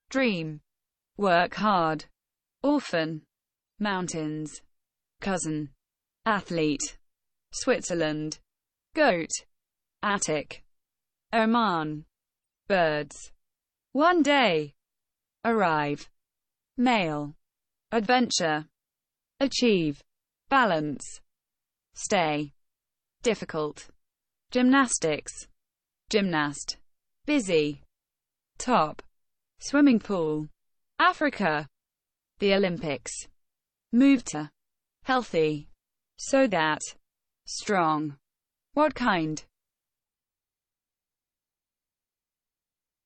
dream, work hard, orphan, mountains, cousin, athlete, Switzerland, goat, attic, Oman, birds, one day, arrive, male, adventure, achieve, balance, stay, difficult, gymnastics, gymnast, busy, top, swimming pool, Africa, the Olympics, move to, healthy, so that, strong, what kind,